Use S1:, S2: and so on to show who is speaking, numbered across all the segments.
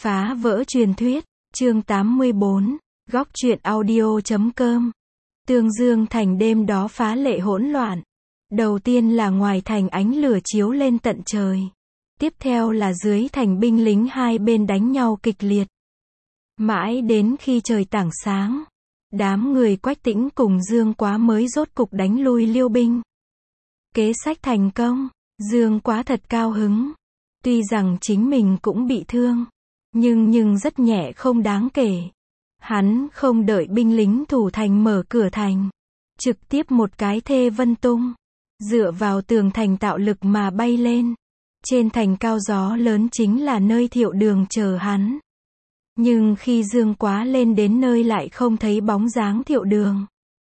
S1: Phá vỡ truyền thuyết, chương 84, góc truyện audio.com. Tương Dương thành đêm đó phá lệ hỗn loạn. Đầu tiên là ngoài thành ánh lửa chiếu lên tận trời. Tiếp theo là dưới thành binh lính hai bên đánh nhau kịch liệt. Mãi đến khi trời tảng sáng, đám người Quách Tĩnh cùng Dương Quá mới rốt cục đánh lui Liêu binh. Kế sách thành công, Dương Quá thật cao hứng. Tuy rằng chính mình cũng bị thương, nhưng rất nhẹ không đáng kể. Hắn không đợi binh lính thủ thành mở cửa thành, trực tiếp một cái thê vân tung, dựa vào tường thành tạo lực mà bay lên. Trên thành cao gió lớn chính là nơi Thiệu Đường chờ hắn. Nhưng khi Dương Quá lên đến nơi lại không thấy bóng dáng Thiệu Đường.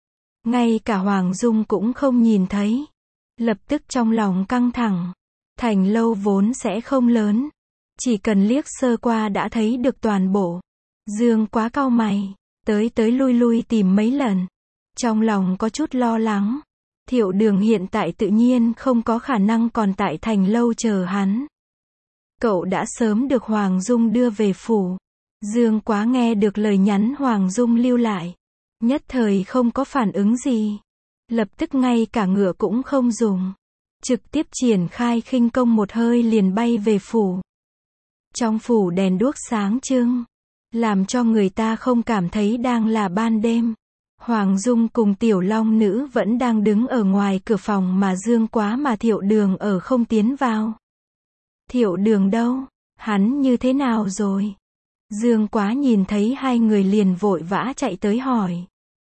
S1: Ngay cả Hoàng Dung cũng không nhìn thấy. Lập tức trong lòng căng thẳng. Thành lâu vốn sẽ không lớn, chỉ cần liếc sơ qua đã thấy được toàn bộ. Dương Quá cau mày, tới lui tìm mấy lần. Trong lòng có chút lo lắng. Thiệu Đường hiện tại tự nhiên không có khả năng còn tại thành lâu chờ hắn. Cậu đã sớm được Hoàng Dung đưa về phủ. Dương Quá nghe được lời nhắn Hoàng Dung lưu lại, nhất thời không có phản ứng gì. Lập tức ngay cả ngựa cũng không dùng, trực tiếp triển khai khinh công một hơi liền bay về phủ. Trong phủ đèn đuốc sáng trưng, làm cho người ta không cảm thấy đang là ban đêm. Hoàng Dung cùng Tiểu Long Nữ vẫn đang đứng ở ngoài cửa phòng mà Dương Quá mà Thiệu Đường ở không tiến vào. Thiệu Đường đâu? Hắn như thế nào rồi? Dương Quá nhìn thấy hai người liền vội vã chạy tới hỏi.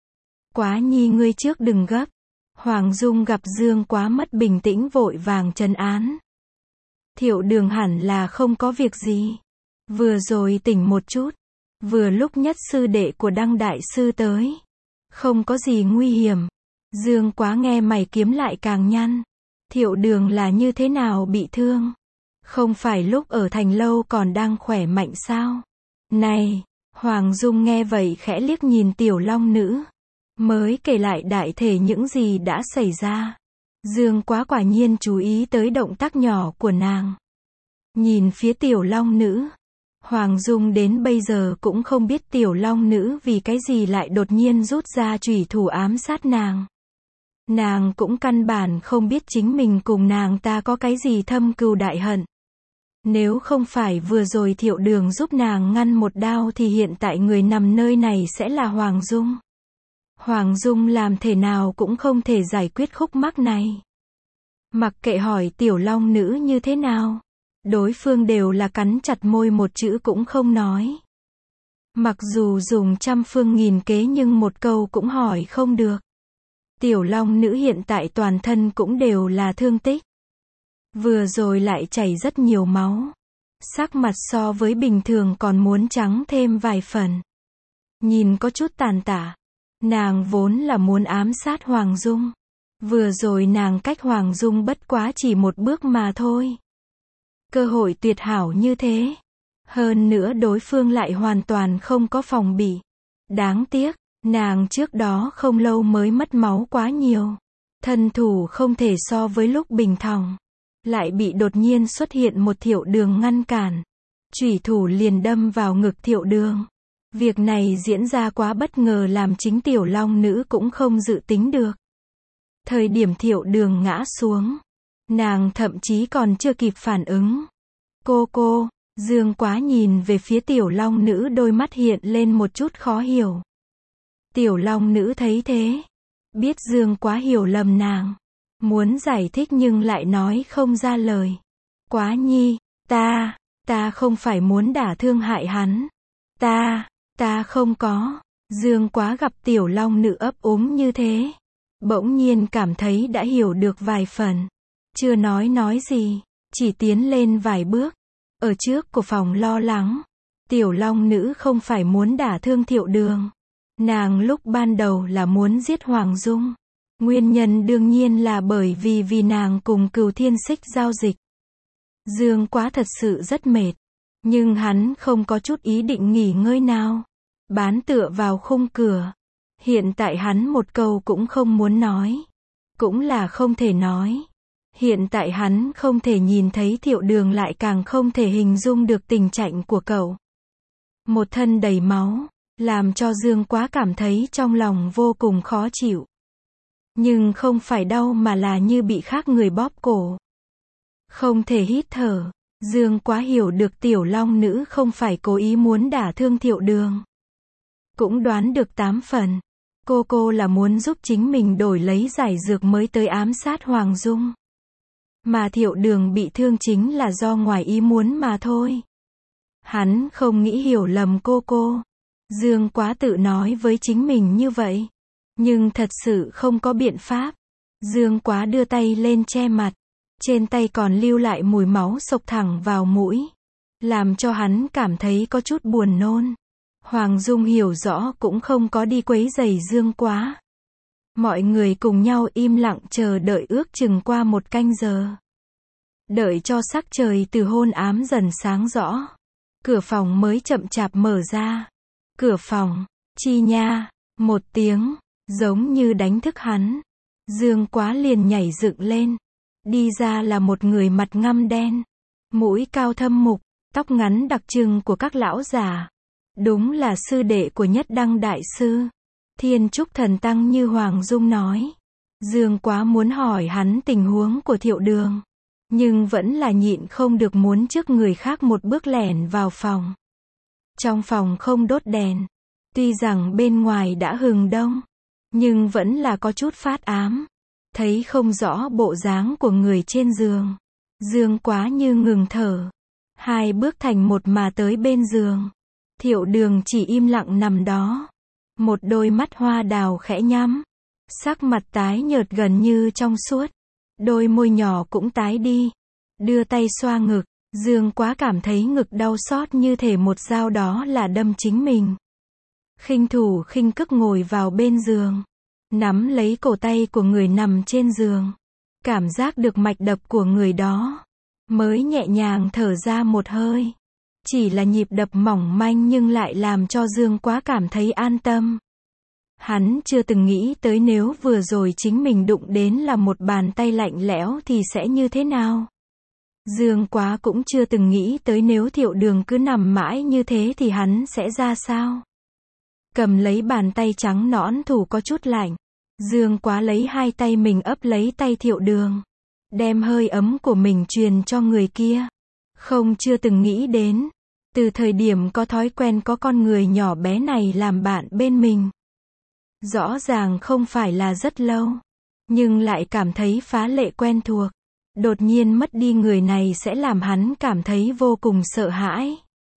S1: Quá nhi ngươi trước đừng gấp. Hoàng Dung gặp Dương Quá mất bình tĩnh vội vàng trấn an. Thiệu Đường hẳn là không có việc gì. Vừa rồi tỉnh một chút. Vừa lúc Nhất sư đệ của Đăng đại sư tới. Không có gì nguy hiểm. Dương Quá nghe mày kiếm lại càng nhăn. Thiệu Đường là như thế nào bị thương? Không phải lúc ở thành lâu còn đang khỏe mạnh sao? Này, Hoàng Dung nghe vậy khẽ liếc nhìn Tiểu Long Nữ. Mới kể lại đại thể những gì đã xảy ra. Dương Quá quả nhiên chú ý tới động tác nhỏ của nàng. Nhìn phía Tiểu Long Nữ. Hoàng Dung đến bây giờ cũng không biết Tiểu Long Nữ vì cái gì lại đột nhiên rút ra chủy thủ ám sát nàng. Nàng cũng căn bản không biết chính mình cùng nàng ta có cái gì thâm cừu đại hận. Nếu không phải vừa rồi Thiệu Đường giúp nàng ngăn một đao thì hiện tại người nằm nơi này sẽ là Hoàng Dung. Hoàng Dung làm thế nào cũng không thể giải quyết khúc mắc này. Mặc kệ hỏi Tiểu Long Nữ như thế nào, đối phương đều là cắn chặt môi một chữ cũng không nói. Mặc dù dùng trăm phương nghìn kế nhưng một câu cũng hỏi không được. Tiểu Long Nữ hiện tại toàn thân cũng đều là thương tích. Vừa rồi lại chảy rất nhiều máu. Sắc mặt so với bình thường còn muốn trắng thêm vài phần. Nhìn có chút tàn tả. Nàng vốn là muốn ám sát Hoàng Dung. Vừa rồi nàng cách Hoàng Dung bất quá chỉ một bước mà thôi. Cơ hội tuyệt hảo như thế. Hơn nữa đối phương lại hoàn toàn không có phòng bị. Đáng tiếc, nàng trước đó không lâu mới mất máu quá nhiều. Thân thủ không thể so với lúc bình thong. Lại bị đột nhiên xuất hiện một Thiệu Đường ngăn cản. Chủy thủ liền đâm vào ngực Thiệu Đường. Việc này diễn ra quá bất ngờ làm chính Tiểu Long Nữ cũng không dự tính được. Thời điểm Thiệu Đường ngã xuống, nàng thậm chí còn chưa kịp phản ứng. Cô, Dương Quá nhìn về phía Tiểu Long Nữ, đôi mắt hiện lên một chút khó hiểu. Tiểu Long Nữ thấy thế, biết Dương Quá hiểu lầm nàng. Muốn giải thích nhưng lại nói không ra lời. Quá nhi, ta không phải muốn đả thương hại hắn. Ta không có. Dương Quá gặp Tiểu Long Nữ ấp úng như thế, bỗng nhiên cảm thấy đã hiểu được vài phần. Chưa nói gì, chỉ tiến lên vài bước. Ở trước của phòng lo lắng. Tiểu Long Nữ không phải muốn đả thương Thiệu Đường. Nàng lúc ban đầu là muốn giết Hoàng Dung. Nguyên nhân đương nhiên là bởi vì nàng cùng Cửu Thiên Xích giao dịch. Dương Quá thật sự rất mệt. Nhưng hắn không có chút ý định nghỉ ngơi nào. Bán tựa vào khung cửa. Hiện tại hắn một câu cũng không muốn nói. Cũng là không thể nói. Hiện tại hắn không thể nhìn thấy Thiệu Đường lại càng không thể hình dung được tình trạng của cậu. một thân đầy máu, làm cho Dương Quá cảm thấy trong lòng vô cùng khó chịu. Nhưng không phải đau mà là như bị khác người bóp cổ. Không thể hít thở, Dương Quá hiểu được Tiểu Long Nữ không phải cố ý muốn đả thương Thiệu Đường. Cũng đoán được 8 phần, cô là muốn giúp chính mình đổi lấy giải dược mới tới ám sát Hoàng Dung. Mà Thiệu Đường bị thương chính là do ngoài ý muốn mà thôi. Hắn không nghĩ hiểu lầm cô. Dương Quá tự nói với chính mình như vậy. Nhưng thật sự không có biện pháp. Dương Quá đưa tay lên che mặt. Trên tay còn lưu lại mùi máu xộc thẳng vào mũi. Làm cho hắn cảm thấy có chút buồn nôn. Hoàng Dung hiểu rõ cũng không có đi quấy rầy Dương Quá. Mọi người cùng nhau im lặng chờ đợi ước chừng qua 1 canh giờ. Đợi cho sắc trời từ hôn ám dần sáng rõ. Cửa phòng mới chậm chạp mở ra. Cửa phòng, chi nha, một tiếng, giống như đánh thức hắn. Dương Quá liền nhảy dựng lên. Đi ra là một người mặt ngăm đen, mũi cao thâm mục, tóc ngắn đặc trưng của các lão già. Đúng là sư đệ của Nhất Đăng Đại Sư. Thiên Trúc Thần Tăng như Hoàng Dung nói. Dương Quá muốn hỏi hắn tình huống của Thiệu Đường. Nhưng vẫn là nhịn không được muốn trước người khác một bước lẻn vào phòng. Trong phòng không đốt đèn. Tuy rằng bên ngoài đã hừng đông, nhưng vẫn là có chút phát ám. Thấy không rõ bộ dáng của người trên giường. Dương Quá như ngừng thở. 2 bước thành một mà tới bên giường. Thiệu Đường chỉ im lặng nằm đó. Một đôi mắt hoa đào khẽ nhắm. Sắc mặt tái nhợt gần như trong suốt. Đôi môi nhỏ cũng tái đi. Đưa tay xoa ngực. Dương Quá cảm thấy ngực đau xót như thể một dao đó là đâm chính mình. Khinh thủ khinh cức ngồi vào bên giường. Nắm lấy cổ tay của người nằm trên giường. Cảm giác được mạch đập của người đó. Mới nhẹ nhàng thở ra một hơi. Chỉ là nhịp đập mỏng manh nhưng lại làm cho Dương Quá cảm thấy an tâm. Hắn chưa từng nghĩ tới nếu vừa rồi chính mình đụng đến là một bàn tay lạnh lẽo thì sẽ như thế nào. Dương Quá cũng chưa từng nghĩ tới nếu Thiệu Đường cứ nằm mãi như thế thì hắn sẽ ra sao. Cầm lấy bàn tay trắng nõn thủ có chút lạnh. Dương Quá lấy 2 tay mình ấp lấy tay Thiệu Đường. Đem hơi ấm của mình truyền cho người kia. Không chưa từng nghĩ đến. Từ thời điểm có thói quen có con người nhỏ bé này làm bạn bên mình. Rõ ràng không phải là rất lâu. Nhưng lại cảm thấy phá lệ quen thuộc. Đột nhiên mất đi người này sẽ làm hắn cảm thấy vô cùng sợ hãi.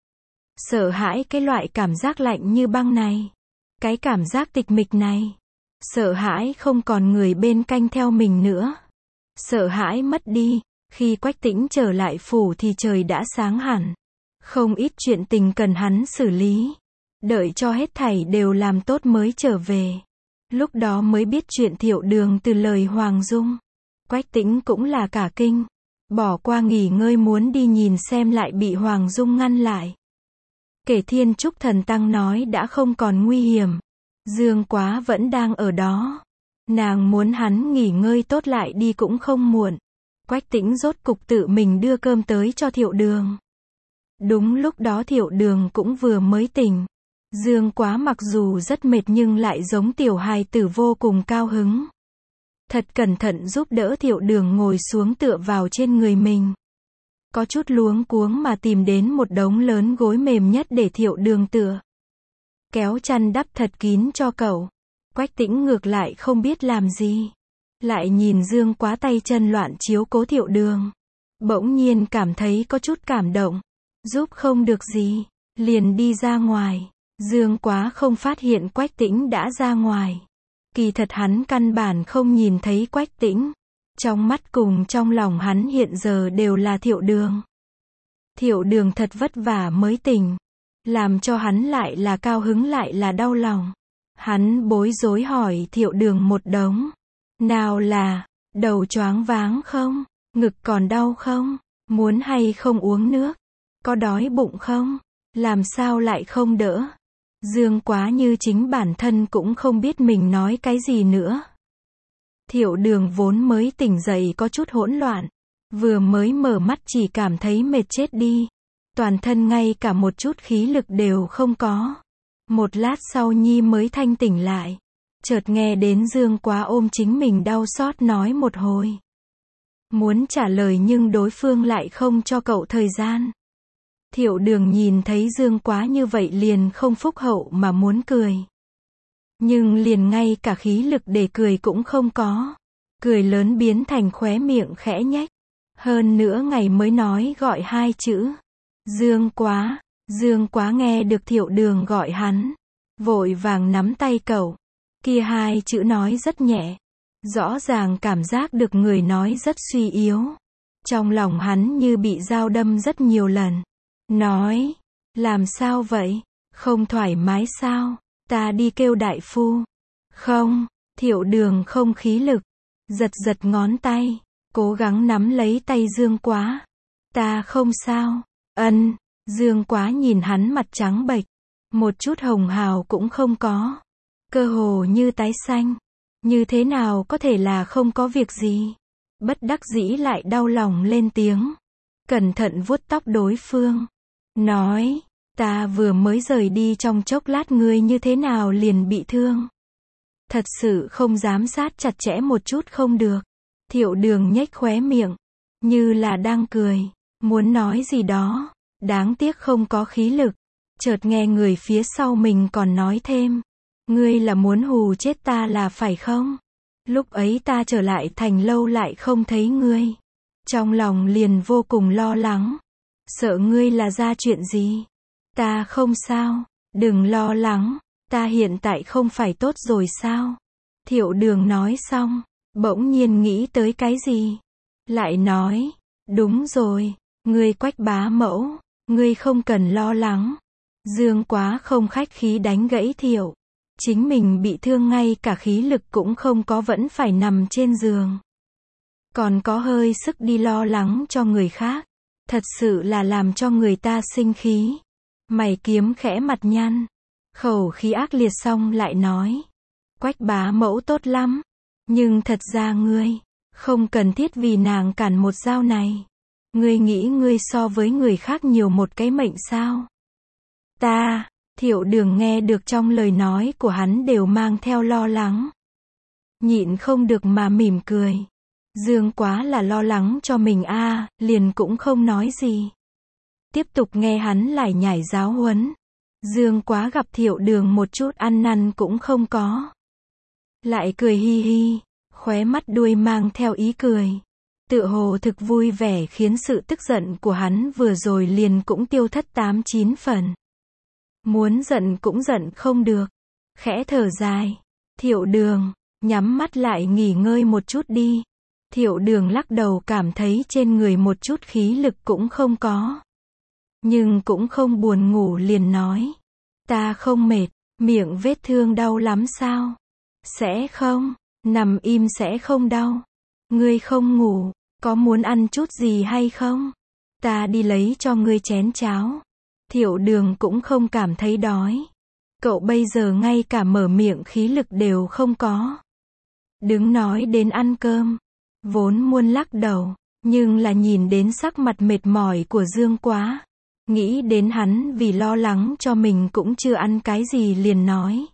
S1: Sợ hãi cái loại cảm giác lạnh như băng này. Cái cảm giác tịch mịch này. Sợ hãi không còn người bên canh theo mình nữa. Sợ hãi mất đi. Khi Quách Tĩnh trở lại phủ thì trời đã sáng hẳn. Không ít chuyện tình cần hắn xử lý. Đợi cho hết thảy đều làm tốt mới trở về. Lúc đó mới biết chuyện Thiệu Đường từ lời Hoàng Dung. Quách Tĩnh cũng là cả kinh. Bỏ qua nghỉ ngơi muốn đi nhìn xem lại bị Hoàng Dung ngăn lại. Kể Thiên Trúc Thần Tăng nói đã không còn nguy hiểm. Dương Quá vẫn đang ở đó. Nàng muốn hắn nghỉ ngơi tốt lại đi cũng không muộn. Quách Tĩnh rốt cục tự mình đưa cơm tới cho Thiệu Đường. Đúng lúc đó Thiệu Đường cũng vừa mới tỉnh. Dương Quá mặc dù rất mệt nhưng lại giống tiểu hài tử vô cùng cao hứng. Thật cẩn thận giúp đỡ Thiệu Đường ngồi xuống tựa vào trên người mình. Có chút luống cuống mà tìm đến một đống lớn gối mềm nhất để Thiệu Đường tựa. Kéo chăn đắp thật kín cho cậu. Quách Tĩnh ngược lại không biết làm gì. Lại nhìn Dương Quá tay chân loạn chiếu cố Thiệu Đường. Bỗng nhiên cảm thấy có chút cảm động. Giúp không được gì. Liền đi ra ngoài. Dương Quá không phát hiện Quách Tĩnh đã ra ngoài. Kỳ thật hắn căn bản không nhìn thấy Quách Tĩnh. Trong mắt cùng trong lòng hắn hiện giờ đều là Thiệu Đường. Thiệu Đường thật vất vả mới tỉnh. Làm cho hắn lại là cao hứng lại là đau lòng. Hắn bối rối hỏi Thiệu Đường một đống. Nào là, đầu choáng váng không? Ngực còn đau không? Muốn hay không uống nước? Có đói bụng không? Làm sao lại không đỡ? Dương Quá như chính bản thân cũng không biết mình nói cái gì nữa. Thiệu Đường vốn mới tỉnh dậy có chút hỗn loạn. Vừa mới mở mắt chỉ cảm thấy mệt chết đi. toàn thân ngay cả một chút khí lực đều không có. Một lát sau Nhi mới thanh tỉnh lại. Chợt nghe đến Dương Quá ôm chính mình đau xót nói một hồi. Muốn trả lời nhưng đối phương lại không cho cậu thời gian. Thiệu Đường nhìn thấy Dương Quá như vậy liền không phúc hậu mà muốn cười. Nhưng liền ngay cả khí lực để cười cũng không có. Cười lớn biến thành khóe miệng khẽ nhếch. Hơn nữa ngày mới nói gọi 2 chữ. Dương Quá. Dương Quá nghe được Thiệu Đường gọi hắn. Vội vàng nắm tay cậu. Kia 2 chữ nói rất nhẹ. Rõ ràng cảm giác được người nói rất suy yếu. Trong lòng hắn như bị dao đâm rất nhiều lần. Nói. Làm sao vậy? Không thoải mái sao? Ta đi kêu đại phu. Không. Thiệu Đường không khí lực. Giật giật ngón tay. Cố gắng nắm lấy tay Dương Quá. Ta không sao. Ân. Dương Quá nhìn hắn mặt trắng bệch. Một chút hồng hào cũng không có. Cơ hồ như tái xanh. Như thế nào có thể là không có việc gì. Bất đắc dĩ lại đau lòng lên tiếng. Cẩn thận vuốt tóc đối phương. Nói. Ta vừa mới rời đi trong chốc lát ngươi như thế nào liền bị thương. Thật sự không dám sát chặt chẽ một chút không được. Thiệu Đường nhếch khóe miệng. Như là đang cười. Muốn nói gì đó. Đáng tiếc không có khí lực. Chợt nghe người phía sau mình còn nói thêm. Ngươi là muốn hù chết ta là phải không? Lúc ấy ta trở lại thành lâu lại không thấy ngươi. Trong lòng liền vô cùng lo lắng. Sợ ngươi là ra chuyện gì? Ta không sao. Đừng lo lắng. Ta hiện tại không phải tốt rồi sao? Thiệu Đường nói xong. Bỗng nhiên nghĩ tới cái gì? Lại nói. Đúng rồi. Ngươi Quách bá mẫu. Ngươi không cần lo lắng. Dương Quá không khách khí đánh gãy Thiệu. Chính mình bị thương ngay cả khí lực cũng không có vẫn phải nằm trên giường. Còn có hơi sức đi lo lắng cho người khác. Thật sự là làm cho người ta sinh khí. Mày kiếm khẽ mặt nhăn. Khẩu khí ác liệt xong lại nói. Quách bá mẫu tốt lắm. Nhưng thật ra ngươi. Không cần thiết vì nàng cản một dao này. Ngươi nghĩ ngươi so với người khác nhiều một cái mệnh sao? Ta. Thiệu Đường nghe được trong lời nói của hắn đều mang theo lo lắng. Nhịn không được mà mỉm cười. Dương Quá là lo lắng cho mình liền cũng không nói gì. Tiếp tục nghe hắn lải nhải giáo huấn. Dương Quá gặp Thiệu Đường một chút ăn năn cũng không có. Lại cười hi hi, khóe mắt đuôi mang theo ý cười. Tựa hồ thực vui vẻ khiến sự tức giận của hắn vừa rồi liền cũng tiêu thất 8-9 phần. Muốn giận cũng giận không được. Khẽ thở dài. Thiệu Đường, nhắm mắt lại nghỉ ngơi một chút đi. Thiệu Đường lắc đầu cảm thấy trên người một chút khí lực cũng không có. Nhưng cũng không buồn ngủ liền nói. Ta không mệt, miệng vết thương đau lắm sao? Sẽ không, nằm im sẽ không đau. Ngươi không ngủ, có muốn ăn chút gì hay không? Ta đi lấy cho ngươi chén cháo. Thiệu Đường cũng không cảm thấy đói. Cậu bây giờ ngay cả mở miệng khí lực đều không có. Đứng nói đến ăn cơm. Vốn muốn lắc đầu, nhưng là nhìn đến sắc mặt mệt mỏi của Dương Quá. Nghĩ đến hắn vì lo lắng cho mình cũng chưa ăn cái gì liền nói.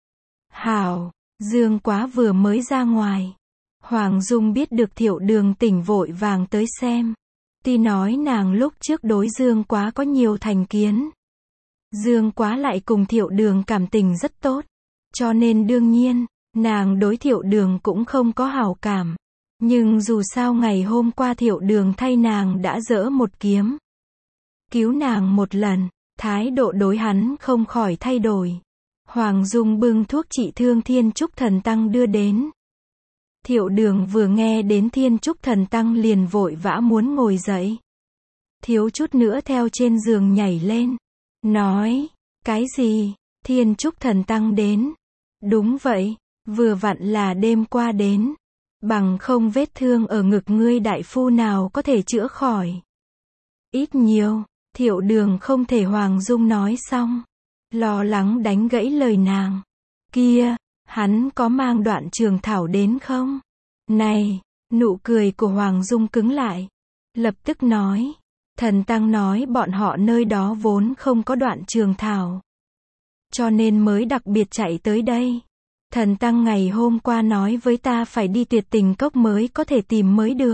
S1: Hảo, Dương Quá vừa mới ra ngoài. Hoàng Dung biết được Thiệu Đường tỉnh vội vàng tới xem. Tuy nói nàng lúc trước đối Dương Quá có nhiều thành kiến. Dương Quá lại cùng Thiệu Đường cảm tình rất tốt. Cho nên đương nhiên, nàng đối Thiệu Đường cũng không có hảo cảm. Nhưng dù sao ngày hôm qua Thiệu Đường thay nàng đã giỡ một kiếm. Cứu nàng một lần, thái độ đối hắn không khỏi thay đổi. Hoàng Dung bưng thuốc trị thương Thiên Trúc Thần Tăng đưa đến. Thiệu Đường vừa nghe đến Thiên Trúc Thần Tăng liền vội vã muốn ngồi dậy. Thiếu chút nữa theo trên giường nhảy lên. Nói, cái gì? Thiên Trúc Thần Tăng đến. Đúng vậy, vừa vặn là đêm qua đến. Bằng không vết thương ở ngực ngươi đại phu nào có thể chữa khỏi. Ít nhiều, Thiệu Đường không thể Hoàng Dung nói xong. Lo lắng đánh gãy lời nàng. Kia, hắn có mang đoạn trường thảo đến không? Này, nụ cười của Hoàng Dung cứng lại. Lập tức nói. Thần Tăng nói bọn họ nơi đó vốn không có đoạn trường thảo, cho nên mới đặc biệt chạy tới đây. Thần Tăng ngày hôm qua nói với ta phải đi Tuyệt Tình Cốc mới có thể tìm mới được.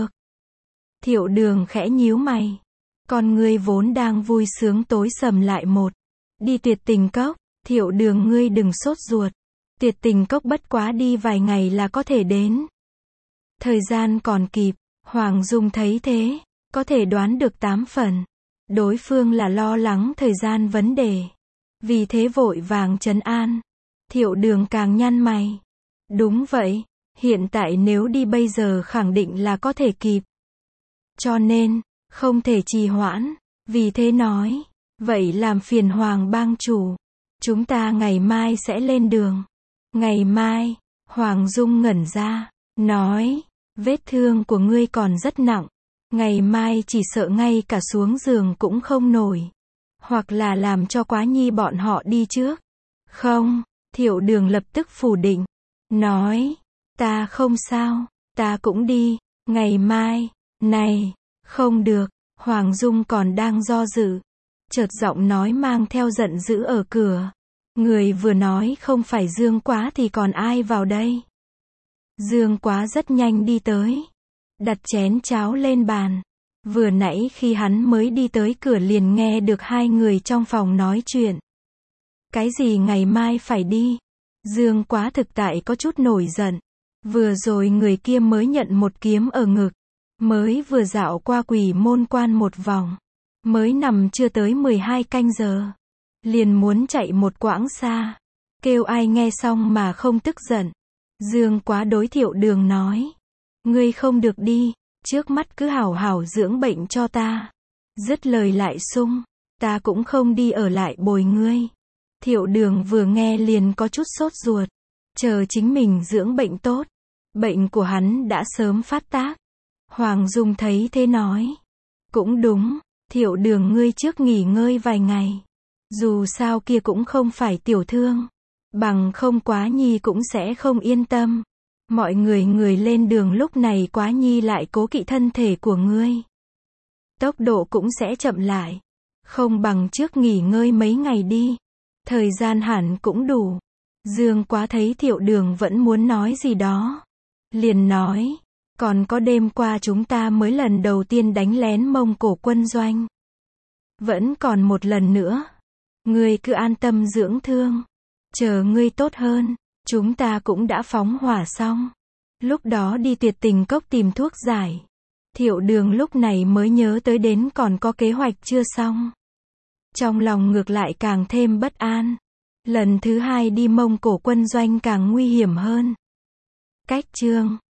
S1: Thiệu Đường khẽ nhíu mày. Con ngươi vốn đang vui sướng tối sầm lại một. Đi Tuyệt Tình Cốc, Thiệu Đường ngươi đừng sốt ruột. Tuyệt Tình Cốc bất quá đi vài ngày là có thể đến. Thời gian còn kịp, Hoàng Dung thấy thế, có thể đoán được 8 phần. Đối phương là lo lắng thời gian vấn đề. Vì thế vội vàng trấn an. Thiệu Đường càng nhăn mày. Đúng vậy, hiện tại nếu đi bây giờ khẳng định là có thể kịp. Cho nên, không thể trì hoãn. Vì thế nói, vậy làm phiền Hoàng bang chủ. Chúng ta ngày mai sẽ lên đường. Ngày mai, Hoàng Dung ngẩn ra, nói, vết thương của ngươi còn rất nặng. Ngày mai chỉ sợ ngay cả xuống giường cũng không nổi. Hoặc là làm cho Quá Nhi bọn họ đi trước. Không, Thiệu Đường lập tức phủ định. Nói, ta không sao, ta cũng đi, ngày mai, này, không được, Hoàng Dung còn đang do dự. Chợt giọng nói mang theo giận dữ ở cửa. Người vừa nói không phải Dương Quá thì còn ai vào đây? Dương Quá rất nhanh đi tới. Đặt chén cháo lên bàn. Vừa nãy khi hắn mới đi tới cửa liền nghe được hai người trong phòng nói chuyện. Cái gì ngày mai phải đi? Dương Quá thực tại có chút nổi giận. Vừa rồi người kia mới nhận một kiếm ở ngực. Mới vừa dạo qua Quỷ Môn Quan một vòng. Mới nằm chưa tới 12 canh giờ. Liền muốn chạy một quãng xa. Kêu ai nghe xong mà không tức giận. Dương Quá đối Thiệu Đường nói. Ngươi không được đi, trước mắt cứ hảo hảo dưỡng bệnh cho ta. Dứt lời lại sung. Ta cũng không đi ở lại bồi ngươi. Thiệu Đường vừa nghe liền có chút sốt ruột. Chờ chính mình dưỡng bệnh tốt. Bệnh của hắn đã sớm phát tác. Hoàng Dung thấy thế nói. Cũng đúng, Thiệu Đường ngươi trước nghỉ ngơi vài ngày. Dù sao kia cũng không phải tiểu thương. Bằng không Quá Nhi cũng sẽ không yên tâm. Mọi người lên đường lúc này Quá Nhi lại cố kỵ thân thể của ngươi. Tốc độ cũng sẽ chậm lại. Không bằng trước nghỉ ngơi mấy ngày đi. Thời gian hẳn cũng đủ. Dương Quá thấy Thiệu Đường vẫn muốn nói gì đó. Liền nói, còn có đêm qua chúng ta mới lần đầu tiên đánh lén Mông Cổ quân doanh. Vẫn còn một lần nữa. Ngươi cứ an tâm dưỡng thương. Chờ ngươi tốt hơn, chúng ta cũng đã phóng hỏa xong. Lúc đó đi Tuyệt Tình Cốc tìm thuốc giải. Thiệu Đường lúc này mới nhớ tới đến còn có kế hoạch chưa xong. Trong lòng ngược lại càng thêm bất an. Lần thứ hai đi Mông Cổ quân doanh càng nguy hiểm hơn. Cách chương